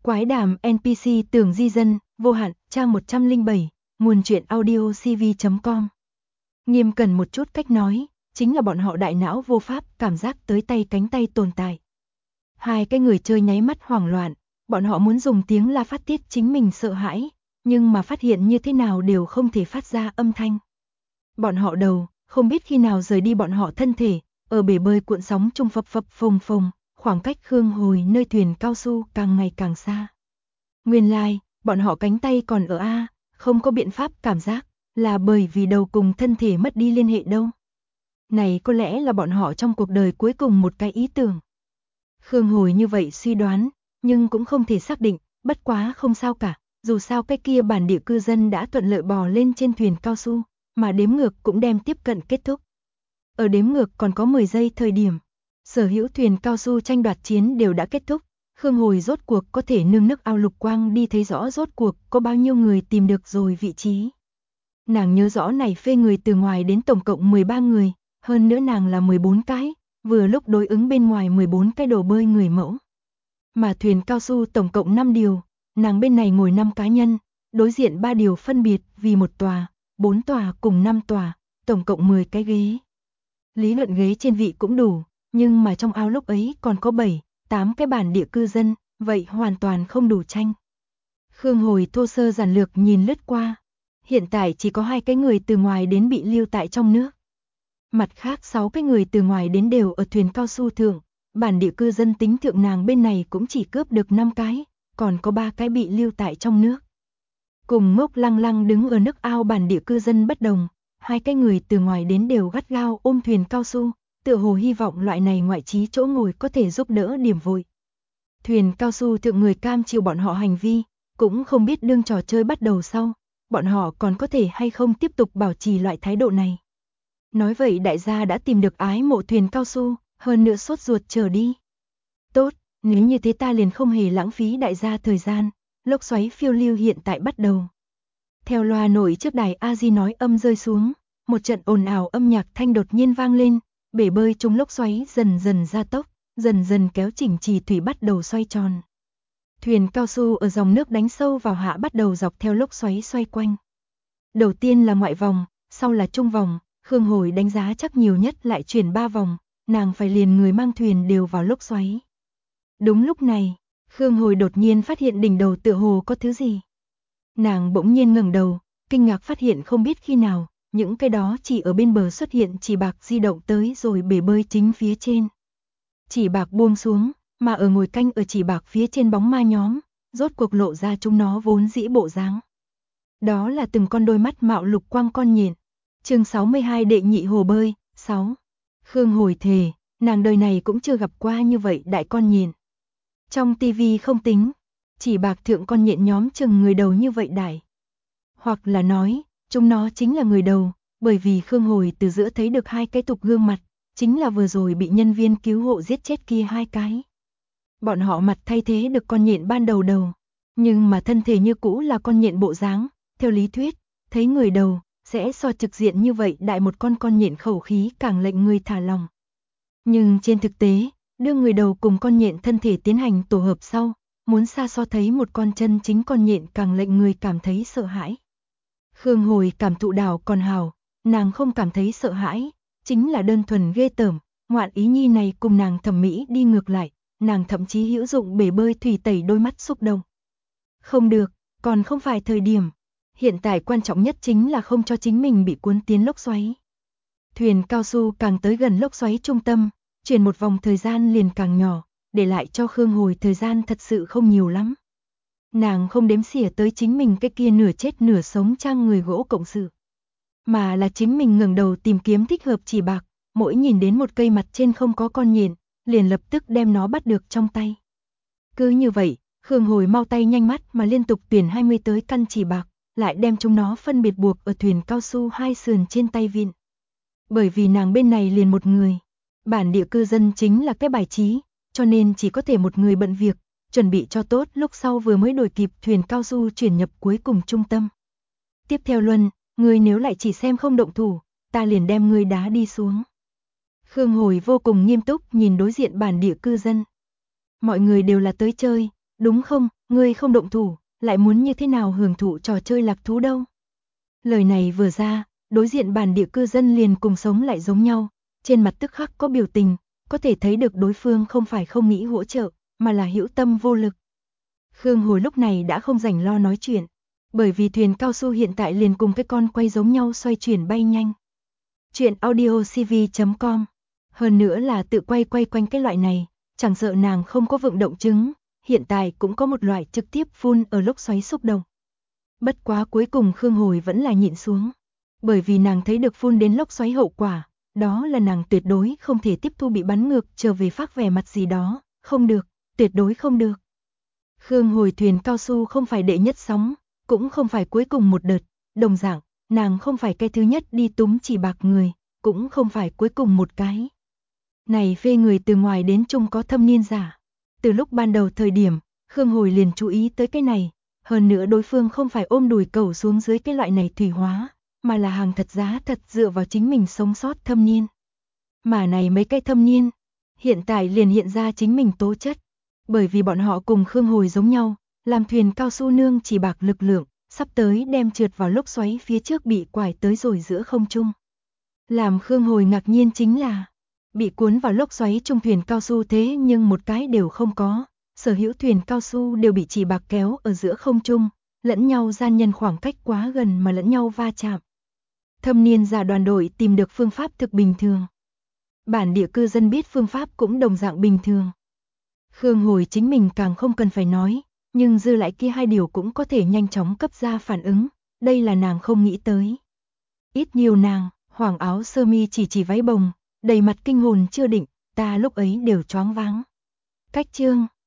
Quái đàm NPC tưởng di dân, vô hạn, trang 107, nguồn truyện audio cv.com. Nghiêm cẩn một chút cách nói, chính là bọn họ đại não vô pháp cảm giác tới tay cánh tay tồn tại. Hai cái người chơi nháy mắt hoảng loạn, bọn họ muốn dùng tiếng la phát tiết chính mình sợ hãi, nhưng mà phát hiện như thế nào đều không thể phát ra âm thanh. Bọn họ đầu, không biết khi nào rời đi bọn họ thân thể, ở bể bơi cuộn sóng trung phập phập phồng phồng, khoảng cách Khương Hồi nơi thuyền cao su càng ngày càng xa. Nguyên lai, bọn họ cánh tay còn ở A, không có biện pháp cảm giác, là bởi vì đầu cùng thân thể mất đi liên hệ đâu. Này có lẽ là bọn họ trong cuộc đời cuối cùng một cái ý tưởng. Khương Hồi như vậy suy đoán, nhưng cũng không thể xác định, bất quá không sao cả, dù sao cái kia bản địa cư dân đã thuận lợi bò lên trên thuyền cao su, mà đếm ngược cũng đem tiếp cận kết thúc. Ở đếm ngược còn có 10 giây thời điểm, sở hữu thuyền cao su tranh đoạt chiến đều đã kết thúc, Khương Hồi rốt cuộc có thể nương nước ao lục quang đi thấy rõ rốt cuộc có bao nhiêu người tìm được rồi vị trí. Nàng nhớ rõ này phê người từ ngoài đến tổng cộng 13 người, hơn nữa nàng là 14 cái, vừa lúc đối ứng bên ngoài 14 cái đồ bơi người mẫu. Mà thuyền cao su tổng cộng 5 điều, nàng bên này ngồi 5 cá nhân, đối diện 3 điều phân biệt vì 1 tòa, 4 tòa cùng 5 tòa, tổng cộng 10 cái ghế. Lý luận ghế trên vị cũng đủ, nhưng mà trong ao lúc ấy còn có 7, 8 cái bản địa cư dân, vậy hoàn toàn không đủ tranh. Khương Hồi thô sơ giản lược nhìn lướt qua, hiện tại chỉ có 2 cái người từ ngoài đến bị lưu tại trong nước. Mặt khác 6 cái người từ ngoài đến đều ở thuyền cao su thượng, bản địa cư dân tính thượng nàng bên này cũng chỉ cướp được 5 cái, còn có 3 cái bị lưu tại trong nước. Cùng Ngốc Lăng Lăng đứng ở nước ao bản địa cư dân bất đồng, 2 cái người từ ngoài đến đều gắt gao ôm thuyền cao su, tựa hồ hy vọng loại này ngoại trí chỗ ngồi có thể giúp đỡ điểm vội. Thuyền cao su thượng người cam chịu bọn họ hành vi, cũng không biết đương trò chơi bắt đầu sau, bọn họ còn có thể hay không tiếp tục bảo trì loại thái độ này. Nói vậy đại gia đã tìm được ái mộ thuyền cao su, hơn nữa sốt ruột chờ đi. Tốt, nếu như thế ta liền không hề lãng phí đại gia thời gian, lốc xoáy phiêu lưu hiện tại bắt đầu. Theo loa nổi trước đài A-di nói âm rơi xuống, một trận ồn ào âm nhạc thanh đột nhiên vang lên, bể bơi trong lốc xoáy dần dần gia tốc, dần dần kéo chỉnh trì thủy bắt đầu xoay tròn. Thuyền cao su ở dòng nước đánh sâu vào hạ bắt đầu dọc theo lốc xoáy xoay quanh. Đầu tiên là ngoại vòng, sau là trung vòng, Khương Hồi đánh giá chắc nhiều nhất lại chuyển 3 vòng, nàng phải liền người mang thuyền đều vào lốc xoáy. Đúng lúc này, Khương Hồi đột nhiên phát hiện đỉnh đầu tựa hồ có thứ gì. Nàng bỗng nhiên ngẩng đầu, kinh ngạc phát hiện không biết khi nào, những cái đó chỉ ở bên bờ xuất hiện chỉ bạc di động tới rồi bể bơi chính phía trên. Chỉ bạc buông xuống, mà ở ngồi canh ở chỉ bạc phía trên bóng ma nhóm, rốt cuộc lộ ra chúng nó vốn dĩ bộ dáng. Đó là từng con đôi mắt mạo lục quang con nhện. Chương 62 đệ nhị hồ bơi, 6. Khương Hồi thề, nàng đời này cũng chưa gặp qua như vậy đại con nhện. Trong tivi không tính, chỉ bạc thượng con nhện nhóm chừng người đầu như vậy đại. Hoặc là nói, chúng nó chính là người đầu, bởi vì Khương Hồi từ giữa thấy được 2 cái tục gương mặt, chính là vừa rồi bị nhân viên cứu hộ giết chết kia 2 cái. Bọn họ mặt thay thế được con nhện ban đầu đầu, nhưng mà thân thể như cũ là con nhện bộ dáng, theo lý thuyết, thấy người đầu, sẽ so trực diện như vậy đại một con nhện khẩu khí càng lệnh người thả lòng. Nhưng trên thực tế, đưa người đầu cùng con nhện thân thể tiến hành tổ hợp sau, muốn xa so thấy một con chân chính con nhện càng lệnh người cảm thấy sợ hãi. Khương Hồi cảm thụ đảo còn hào, nàng không cảm thấy sợ hãi, chính là đơn thuần ghê tởm, ngoạn ý nhi này cùng nàng thẩm mỹ đi ngược lại, nàng thậm chí hữu dụng bể bơi thủy tẩy đôi mắt xúc động. Không được, còn không phải thời điểm. Hiện tại quan trọng nhất chính là không cho chính mình bị cuốn tiến lốc xoáy. Thuyền cao su càng tới gần lốc xoáy trung tâm, chuyển một vòng thời gian liền càng nhỏ, để lại cho Khương Hồi thời gian thật sự không nhiều lắm. Nàng không đếm xỉa tới chính mình cái kia nửa chết nửa sống trang người gỗ cộng sự, mà là chính mình ngẩng đầu tìm kiếm thích hợp chỉ bạc, mỗi nhìn đến một cây mặt trên không có con nhện, liền lập tức đem nó bắt được trong tay. Cứ như vậy, Khương Hồi mau tay nhanh mắt mà liên tục tuyển 20 tới căn chỉ bạc, lại đem chúng nó phân biệt buộc ở thuyền cao su 2 sườn trên tay vịn. Bởi vì nàng bên này liền một người, bản địa cư dân chính là cái bài trí, cho nên chỉ có thể một người bận việc, chuẩn bị cho tốt lúc sau vừa mới đổi kịp thuyền cao su chuyển nhập cuối cùng trung tâm. Tiếp theo Luân, ngươi nếu lại chỉ xem không động thủ, ta liền đem ngươi đá đi xuống. Khương Hồi vô cùng nghiêm túc nhìn đối diện bản địa cư dân. Mọi người đều là tới chơi, đúng không? Ngươi không động thủ, lại muốn như thế nào hưởng thụ trò chơi lạc thú đâu. Lời này vừa ra, đối diện bản địa cư dân liền cùng sống lại giống nhau, trên mặt tức khắc có biểu tình, có thể thấy được đối phương không phải không nghĩ hỗ trợ, mà là hữu tâm vô lực. Khương Hồi lúc này đã không rảnh lo nói chuyện, bởi vì thuyền cao su hiện tại liền cùng cái con quay giống nhau xoay chuyển bay nhanh. Chuyện audiocv.com. Hơn nữa là tự quay quanh cái loại này, chẳng sợ nàng không có vận động chứng, hiện tại cũng có một loại trực tiếp phun ở lốc xoáy xúc động. Bất quá cuối cùng Khương Hồi vẫn là nhịn xuống, bởi vì nàng thấy được phun đến lốc xoáy hậu quả, đó là nàng tuyệt đối không thể tiếp thu bị bắn ngược trở về phát vẻ mặt gì đó, không được, tuyệt đối không được. Khương Hồi thuyền cao su không phải đệ nhất sóng, cũng không phải cuối cùng một đợt, đồng dạng, nàng không phải cái thứ nhất đi túm chỉ bạc người, cũng không phải cuối cùng một cái. Này phê người từ ngoài đến chung có thâm niên giả. Từ lúc ban đầu thời điểm, Khương Hồi liền chú ý tới cái này, hơn nữa đối phương không phải ôm đùi cẩu xuống dưới cái loại này thủy hóa, mà là hàng thật giá thật dựa vào chính mình sống sót thâm niên. Mà này mấy cái thâm niên, hiện tại liền hiện ra chính mình tố chất, bởi vì bọn họ cùng Khương Hồi giống nhau, làm thuyền cao su nương chỉ bạc lực lượng, sắp tới đem trượt vào lốc xoáy phía trước bị quải tới rồi giữa không trung. Làm Khương Hồi ngạc nhiên chính là, bị cuốn vào lốc xoáy trung thuyền cao su thế nhưng một cái đều không có, sở hữu thuyền cao su đều bị chỉ bạc kéo ở giữa không trung, lẫn nhau gian nhân khoảng cách quá gần mà lẫn nhau va chạm. Thâm niên giả đoàn đội tìm được phương pháp thực bình thường. Bản địa cư dân biết phương pháp cũng đồng dạng bình thường. Khương Hồi chính mình càng không cần phải nói, nhưng dư lại kia hai điều cũng có thể nhanh chóng cấp ra phản ứng, đây là nàng không nghĩ tới. Ít nhiều nàng, hoàng áo sơ mi chỉ váy bồng, đầy mặt kinh hồn chưa định, ta lúc ấy đều choáng váng. Cách chương